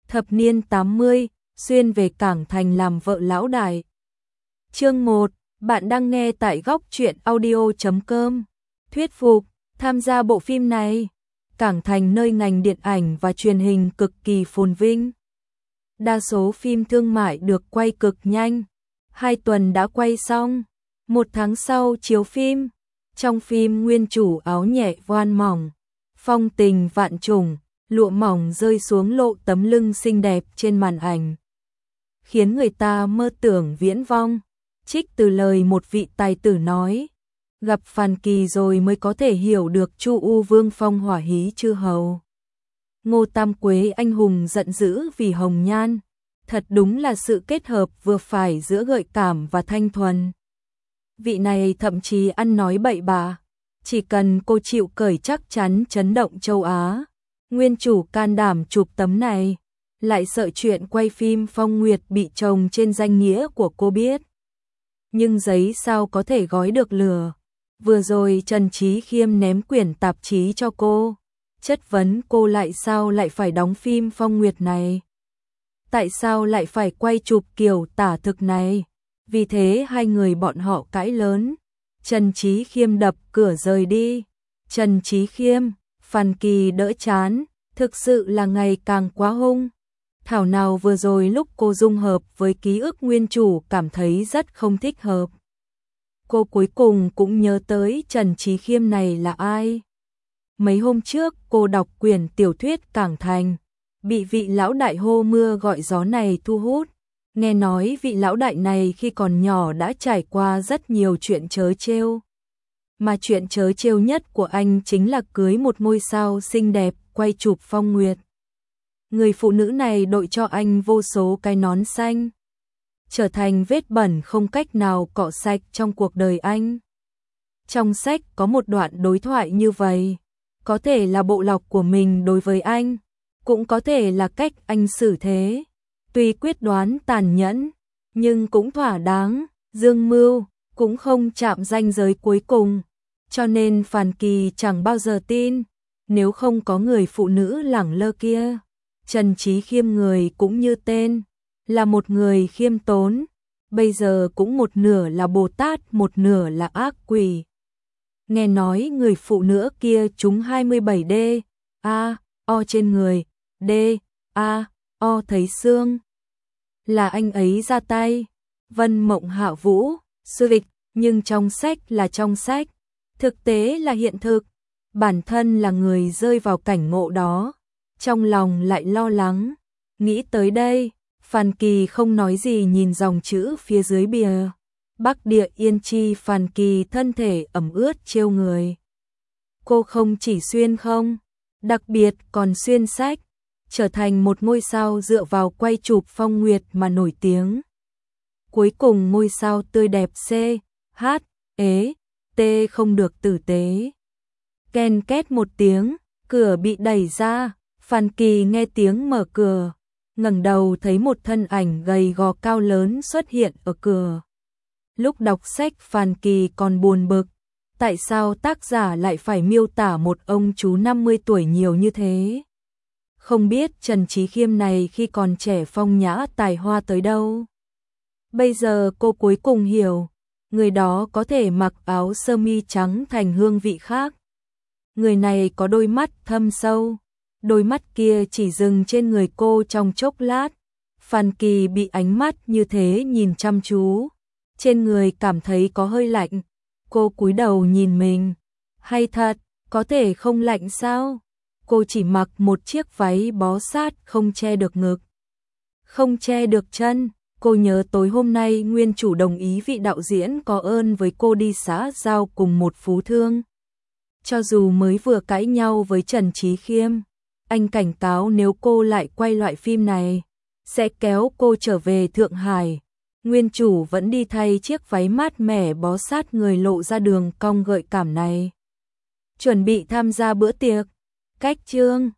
Thập niên 80, xuyên về Cảng Thành làm vợ lão đại. Chương 1, bạn đang nghe tại góc truyện audio.com. Thuyết phục, tham gia bộ phim này. Cảng Thành nơi ngành điện ảnh và truyền hình cực kỳ phồn vinh. Đa số phim thương mại được quay cực nhanh. 2 tuần đã quay xong. 1 tháng sau chiếu phim. Trong phim nguyên chủ áo nhẹ voan mỏng, phong tình vạn trùng, lụa mỏng rơi xuống lộ tấm lưng xinh đẹp trên màn ảnh, khiến người ta mơ tưởng viễn vong. Trích từ lời một vị tài tử nói, gặp Phàn Kỳ rồi mới có thể hiểu được Chu U Vương phong hỏa hí chư hầu. Ngô Tam Quế anh hùng giận dữ vì hồng nhan, thật đúng là sự kết hợp vừa phải giữa gợi cảm và thanh thuần. Vị này thậm chí ăn nói bậy bạ, chỉ cần cô chịu cởi chắc chắn chấn động châu Á. Nguyên chủ can đảm chụp tấm này, lại sợ chuyện quay phim Phong Nguyệt bị chồng trên danh nghĩa của cô biết. Nhưng giấy sao có thể gói được lửa. Vừa rồi Trần Trí Khiêm ném quyển tạp chí cho cô, chất vấn cô lại sao lại phải đóng phim Phong Nguyệt này. Tại sao lại phải quay chụp kiểu tả thực này. Vì thế hai người bọn họ cãi lớn. Trần Trí Khiêm đập cửa rời đi. Trần Trí Khiêm, Phàn Kỳ đỡ chán, thực sự là ngày càng quá hung. Thảo nào vừa rồi lúc cô dung hợp với ký ức nguyên chủ cảm thấy rất không thích hợp. Cô cuối cùng cũng nhớ tới Trần Trí Khiêm này là ai. Mấy hôm trước cô đọc quyển tiểu thuyết Cảng Thành, bị vị lão đại hô mưa gọi gió này thu hút. Nghe nói vị lão đại này khi còn nhỏ đã trải qua rất nhiều chuyện trớ trêu. Mà chuyện trớ trêu nhất của anh chính là cưới một ngôi sao xinh đẹp quay chụp Phong Nguyệt. Người phụ nữ này đội cho anh vô số cái nón xanh, trở thành vết bẩn không cách nào cọ sạch trong cuộc đời anh. Trong sách có một đoạn đối thoại như vậy, có thể là bộ lọc của mình đối với anh, cũng có thể là cách anh xử thế. Tuy quyết đoán tàn nhẫn, nhưng cũng thỏa đáng, dương mưu, cũng không chạm ranh giới cuối cùng. Cho nên Phàn Kỳ chẳng bao giờ tin, nếu không có người phụ nữ lẳng lơ kia. Trần Trí Khiêm người cũng như tên, là một người khiêm tốn, bây giờ cũng một nửa là Bồ Tát, một nửa là ác quỷ. Nghe nói người phụ nữ kia trúng 27D, A, O trên người, D, A, O thấy xương. Là anh ấy ra tay. Vân Mộng Hạ Vũ, sư vịch, nhưng trong sách là trong sách, thực tế là hiện thực. Bản thân là người rơi vào cảnh ngộ đó, trong lòng lại lo lắng. Nghĩ tới đây, Phàn Kỳ không nói gì nhìn dòng chữ phía dưới bìa. Bắc Địa Yên Chi. Phàn Kỳ thân thể ẩm ướt trêu người. Cô không chỉ xuyên không, đặc biệt còn xuyên sách, trở thành một ngôi sao dựa vào quay chụp Phong Nguyệt mà nổi tiếng. Cuối cùng ngôi sao tươi đẹp C, H, ế, T không được tử tế. Ken két một tiếng, cửa bị đẩy ra, Phàn Kỳ nghe tiếng mở cửa, ngẩng đầu thấy một thân ảnh gầy gò cao lớn xuất hiện ở cửa. Lúc đọc sách Phàn Kỳ còn buồn bực, tại sao tác giả lại phải miêu tả một ông chú 50 tuổi nhiều như thế? Không biết Trần Trí Khiêm này khi còn trẻ phong nhã tài hoa tới đâu. Bây giờ cô cuối cùng hiểu, người đó có thể mặc áo sơ mi trắng thành hương vị khác. Người này có đôi mắt thâm sâu, đôi mắt kia chỉ dừng trên người cô trong chốc lát. Phàn Kỳ bị ánh mắt như thế nhìn chăm chú, trên người cảm thấy có hơi lạnh. Cô cúi đầu nhìn mình, hay thật, có thể không lạnh sao? Cô chỉ mặc một chiếc váy bó sát không che được ngực, không che được chân. Cô nhớ tối hôm nay nguyên chủ đồng ý vị đạo diễn có ơn với cô đi xã giao cùng một phú thương. Cho dù mới vừa cãi nhau với Trần Trí Khiêm, anh cảnh cáo nếu cô lại quay loại phim này, sẽ kéo cô trở về Thượng Hải. Nguyên chủ vẫn đi thay chiếc váy mát mẻ bó sát người lộ ra đường cong gợi cảm này. Chuẩn bị tham gia bữa tiệc. Cách chương